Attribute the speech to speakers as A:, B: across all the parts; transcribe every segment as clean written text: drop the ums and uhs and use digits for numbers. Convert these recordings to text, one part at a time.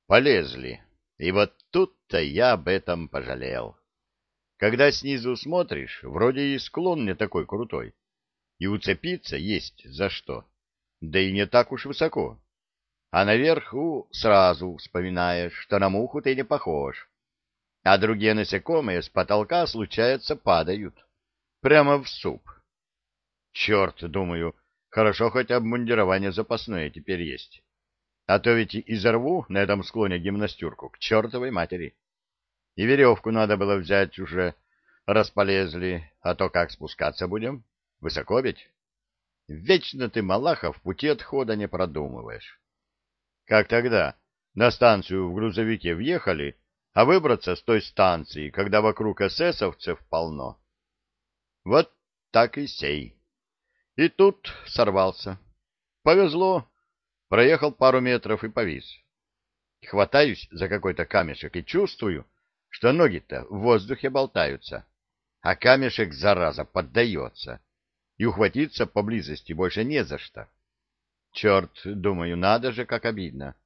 A: Полезли. И вот тут-то я об этом пожалел. Когда снизу смотришь, вроде и склон не такой крутой, и уцепиться есть за что, да и не так уж высоко. А наверху сразу вспоминаешь, что на муху ты не похож, а другие насекомые с потолка, случается, падают. Прямо в суп. Черт, думаю, хорошо хоть обмундирование запасное теперь есть. А то ведь изорву на этом склоне гимнастерку к чертовой матери. И веревку надо было взять уже, раз полезли, а то как спускаться будем? Высоко ведь? Вечно ты, Малахов, пути отхода не продумываешь. Как тогда? На станцию в грузовике въехали, а выбраться с той станции, когда вокруг эсэсовцев полно. Вот так и сей. И тут сорвался. Повезло. Проехал пару метров и повис. Хватаюсь за какой-то камешек и чувствую, что ноги-то в воздухе болтаются, а камешек, зараза, поддается, и ухватиться поблизости больше не за что. Черт, думаю, надо же, как обидно.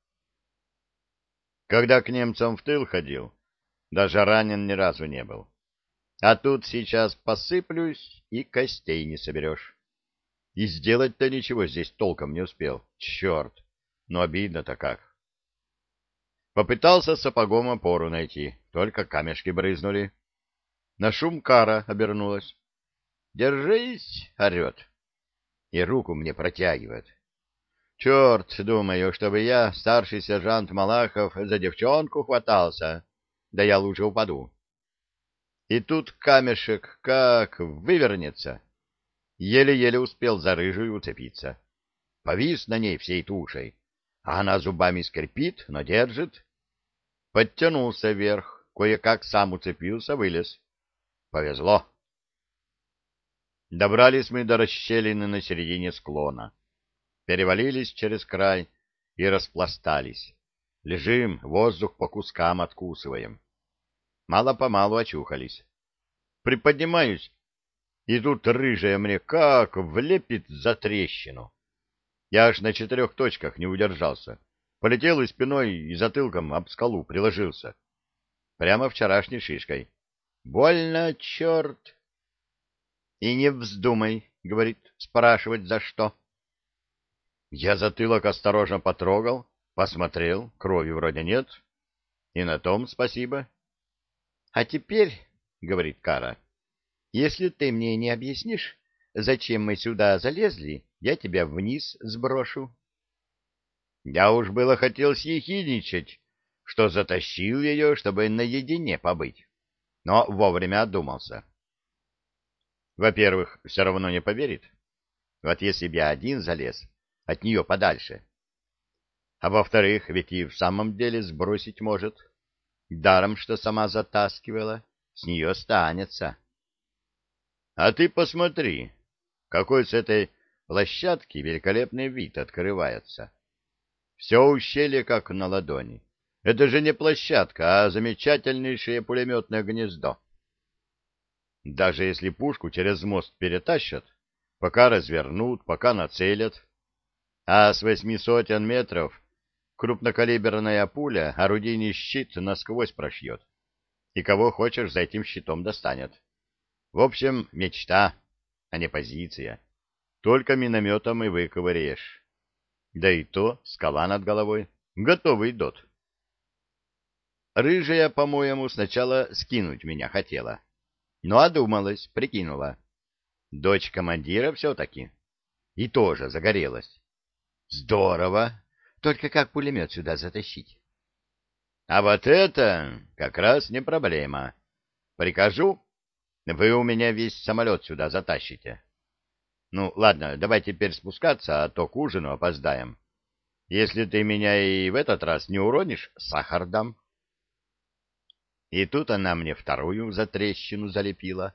A: Когда к немцам в тыл ходил, даже ранен ни разу не был. А тут сейчас посыплюсь, и костей не соберешь. И сделать-то ничего здесь толком не успел. Черт, ну обидно-то как. Попытался сапогом опору найти, только камешки брызнули. На шум кара обернулась. «Держись!» — орет. И руку мне протягивает. Черт, думаю, чтобы я, старший сержант Малахов, за девчонку хватался. Да я лучше упаду. И тут камешек как вывернется. Еле-еле успел за рыжую уцепиться. Повис на ней всей тушей, а она зубами скрипит, но держит. Подтянулся вверх, кое-как сам уцепился, вылез. Повезло. Добрались мы до расщелины на середине склона. Перевалились через край и распластались. Лежим, воздух по кускам откусываем. Мало-помалу очухались. Приподнимаюсь, и тут рыжая мне как влепит за трещину. Я аж на 4 точках не удержался. Полетел и спиной, и затылком об скалу приложился. Прямо вчерашней шишкой. Больно, черт! И не вздумай, говорит, спрашивать за что. Я затылок осторожно потрогал, посмотрел, крови вроде нет. И на том спасибо. А теперь, говорит Кара, если ты мне не объяснишь, зачем мы сюда залезли, я тебя вниз сброшу. Я уж было хотел съехидничать, что затащил ее, чтобы наедине побыть, но вовремя одумался. Во-первых, все равно не поверит. Вот если б я один залез, от нее подальше. А во-вторых, ведь и в самом деле сбросить может. Даром, что сама затаскивала, с нее останется. А ты посмотри, какой с этой площадки великолепный вид открывается. Все ущелье как на ладони. Это же не площадка, а замечательнейшее пулеметное гнездо. Даже если пушку через мост перетащат, пока развернут, пока нацелят, а с 800 метров крупнокалиберная пуля орудийный щит насквозь прошьет, и кого хочешь за этим щитом достанет. В общем, мечта, а не позиция. Только минометом и выковыряешь. Да и то скала над головой. Готовый дот. Рыжая, по-моему, сначала скинуть меня хотела. Но одумалась, прикинула. Дочь командира все-таки. И тоже загорелась. Здорово. Только как пулемет сюда затащить? А вот это как раз не проблема. Прикажу, вы у меня весь самолет сюда затащите. Ну, ладно, давай теперь спускаться, а то к ужину опоздаем. Если ты меня и в этот раз не уронишь, сахар дам. И тут она мне вторую затрещину залепила.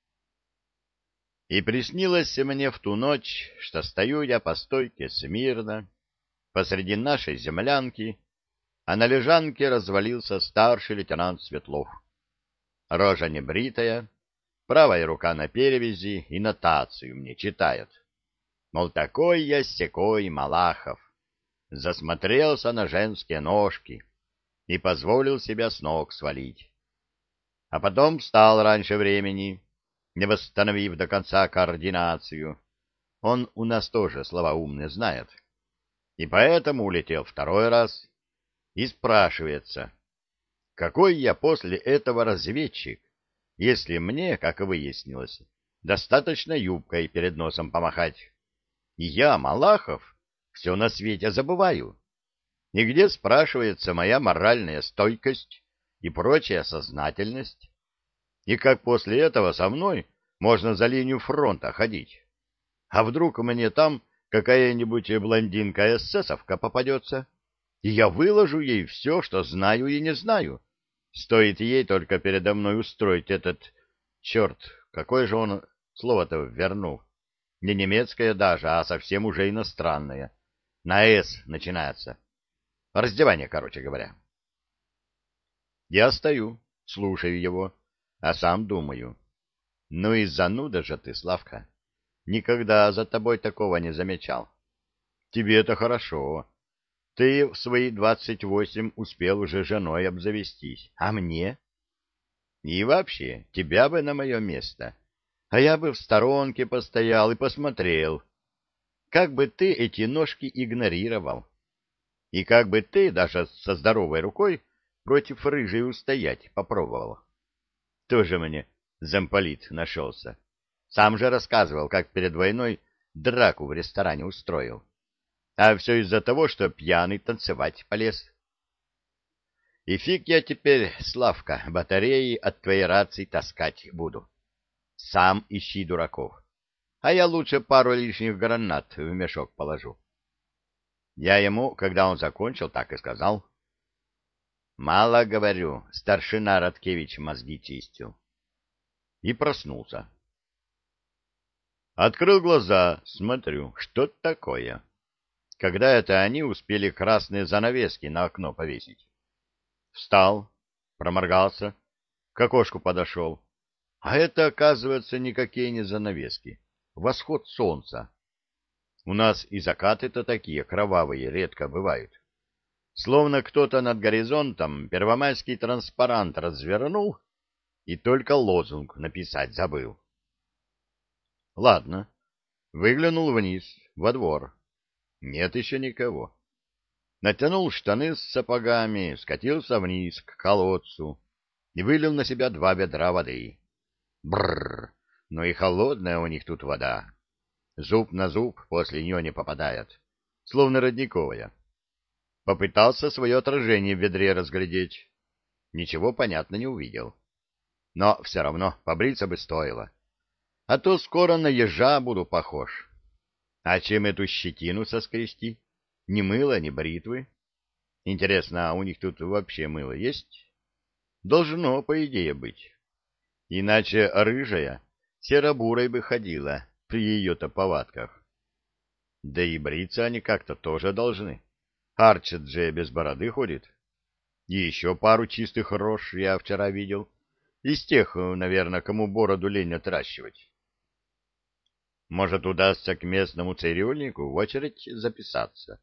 A: И приснилось мне в ту ночь, что стою я по стойке смирно посреди нашей землянки, а на лежанке развалился старший лейтенант Светлов. Рожа небритая, правая рука на перевязи и нотацию мне читает. Мол, такой я сякой Малахов. Засмотрелся на женские ножки. и позволил себя с ног свалить. А потом встал раньше времени, не восстановив до конца координацию. Он у нас тоже слова умные знает. И поэтому улетел второй раз и спрашивается, какой я после этого разведчик, если мне, как и выяснилось, достаточно юбкой перед носом помахать. И я, Малахов, все на свете забываю. И где, спрашивается, моя моральная стойкость и прочая сознательность? И как после этого со мной можно за линию фронта ходить? А вдруг мне там какая-нибудь блондинка-эсэсовка попадется, и я выложу ей все, что знаю и не знаю. Стоит ей только передо мной устроить этот... Черт, какое же он слово-то вернул? Не немецкое даже, а совсем уже иностранное. На «С» начинается. Раздевание, короче говоря. Я стою, слушаю его, а сам думаю. Ну и зануда же ты, Славка. Никогда за тобой такого не замечал. Тебе это хорошо. Ты в свои 28 успел уже женой обзавестись. А мне? И вообще, тебя бы на мое место. А я бы в сторонке постоял и посмотрел. Как бы ты эти ножки игнорировал? И как бы ты даже со здоровой рукой против рыжей устоять попробовал? Тоже мне замполит нашелся. Сам же рассказывал, как перед войной драку в ресторане устроил. А все из-за того, что пьяный танцевать полез. И фиг я теперь, Славка, батареи от твоей рации таскать буду. Сам ищи дураков. А я лучше пару лишних гранат в мешок положу. Я ему, когда он закончил, так и сказал. Мало, говорю, старшина Радкевич мозги чистил. И проснулся. Открыл глаза, смотрю, что такое. Когда это они успели красные занавески на окно повесить? Встал, проморгался, к окошку подошел. А это, оказывается, никакие не занавески. Восход солнца. У нас и закаты-то такие кровавые редко бывают. Словно кто-то над горизонтом первомайский транспарант развернул и только лозунг написать забыл. Ладно, выглянул вниз, во двор. Нет еще никого. Натянул штаны с сапогами, скатился вниз к колодцу и вылил на себя 2 ведра воды. Бррр, но и холодная у них тут вода. Зуб на зуб после нее не попадает, словно родниковая. Попытался свое отражение в ведре разглядеть. Ничего, понятно, не увидел. Но все равно побриться бы стоило. А то скоро на ежа буду похож. А чем эту щетину соскрести? Ни мыла, ни бритвы. Интересно, а у них тут вообще мыло есть? Должно, по идее, быть. Иначе рыжая серо-бурой бы ходила при ее-то повадках. Да и бриться они как-то тоже должны. Арчет же без бороды ходит. И еще пару чистых рож я вчера видел. Из тех, наверное, кому бороду лень отращивать. Может, удастся к местному цирюльнику в очередь записаться.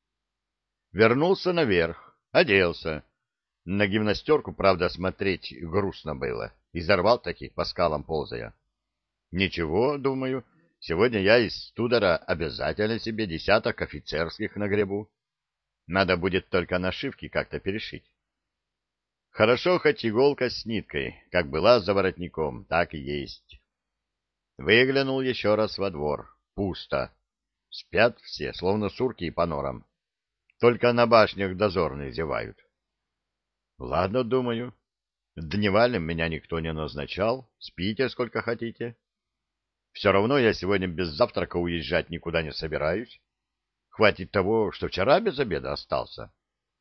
A: Вернулся наверх, оделся. На гимнастерку, правда, смотреть грустно было. Изорвал таки по скалам ползая. Ничего, думаю, сегодня я из студора обязательно себе 10 офицерских нагребу. Надо будет только нашивки как-то перешить. Хорошо, хоть иголка с ниткой, как была за воротником, так и есть. Выглянул еще раз во двор. Пусто. Спят все, словно сурки по норам. Только на башнях дозорные зевают. Ладно, думаю. Дневальным меня никто не назначал. Спите сколько хотите. Все равно я сегодня без завтрака уезжать никуда не собираюсь. Хватит того, что вчера без обеда остался.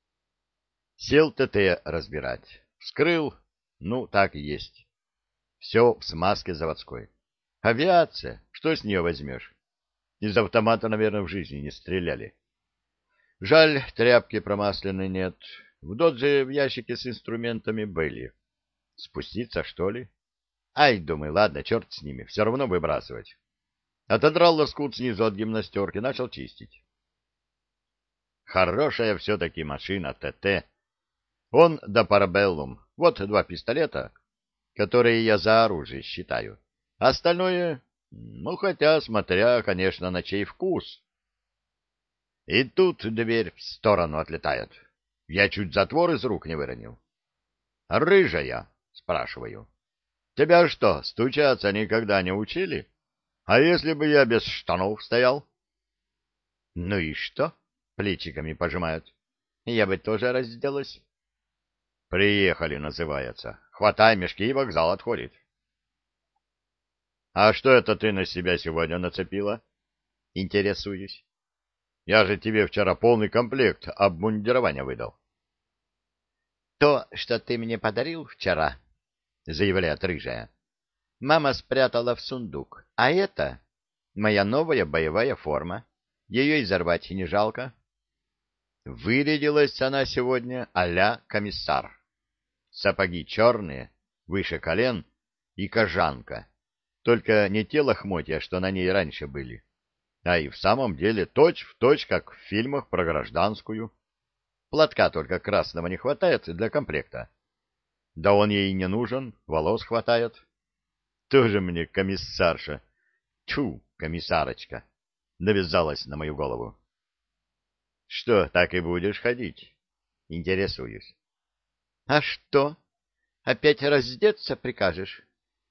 A: Сел ТТ разбирать. Вскрыл. Ну, так и есть. Все в смазке заводской. Авиация. Что с нее возьмешь? Из автомата, наверное, в жизни не стреляли. Жаль, тряпки промасленной нет. В додже в ящике с инструментами были. Спуститься, что ли? Ай, думаю, ладно, черт с ними, все равно выбрасывать. Отодрал лоскут снизу от гимнастерки, начал чистить. Хорошая все-таки машина ТТ. Он да парабеллум. Вот два пистолета, которые я за оружие считаю. Остальное, ну, хотя, смотря, конечно, на чей вкус. И тут дверь в сторону отлетает. Я чуть затвор из рук не выронил. «Рыжая?» — спрашиваю. «Тебя что, стучаться никогда не учили? А если бы я без штанов стоял?» «Ну и что?» — плечиками пожимают. «Я бы тоже разделась». «Приехали» называется. Хватай мешки, и вокзал отходит. «А что это ты на себя сегодня нацепила?» «Интересуюсь». «Я же тебе вчера полный комплект обмундирования выдал». «То, что ты мне подарил вчера», — заявляет рыжая, — «мама спрятала в сундук, а это моя новая боевая форма. Ее изорвать не жалко». Вырядилась она сегодня а-ля комиссар. Сапоги черные, выше колен и кожанка. Только не те лохмотья, что на ней раньше были, а и в самом деле точь-в-точь, как в фильмах про гражданскую. Платка только красного не хватает для комплекта. Да он ей не нужен, волос хватает. Тоже мне комиссарша. Тьфу, комиссарочка. Навязалась на мою голову. Что, так и будешь ходить? Интересуюсь. А что? Опять раздеться прикажешь?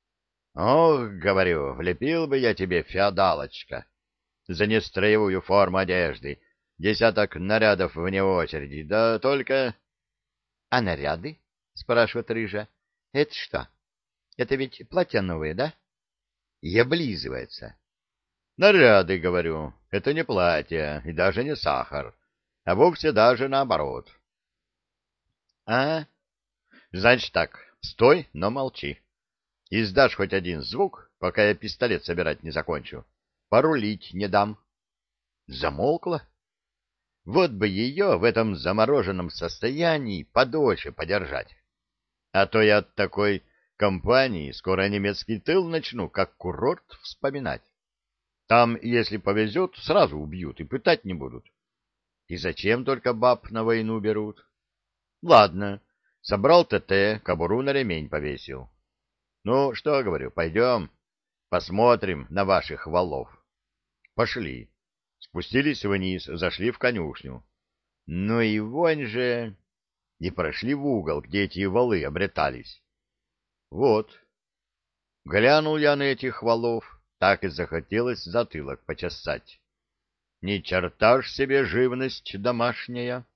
A: Ох, говорю, влепил бы я тебе, феодалочка, за нестроевую форму одежды, десяток нарядов вне очереди, да только... — А наряды? — спрашивает рыжа. — Это что? Это ведь платья новые, да? И облизывается. — Наряды, говорю, это не платье и даже не сахар, а вовсе даже наоборот. — А? Значит так, стой, но молчи. Издашь хоть один звук, пока я пистолет собирать не закончу. Порулить не дам. Замолкла? Вот бы ее в этом замороженном состоянии подольше подержать. А то я от такой компании скоро немецкий тыл начну, как курорт, вспоминать. Там, если повезет, сразу убьют и пытать не будут. И зачем только баб на войну берут? Ладно, собрал ТТ, кобуру на ремень повесил. Ну, что, говорю, пойдем, посмотрим на ваших валов. Пошли. Спустились вниз, зашли в конюшню. Ну и вонь же... И прошли в угол, где эти валы обретались. Вот. Глянул я на этих валов, так и захотелось затылок почесать. Ни черта ж себе живность домашняя.